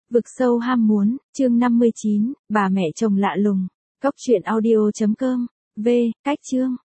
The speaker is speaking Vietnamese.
Vực sâu ham muốn, chương 59, bà mẹ chồng lạ lùng. Cóc truyện audio.com. V. Cách chương.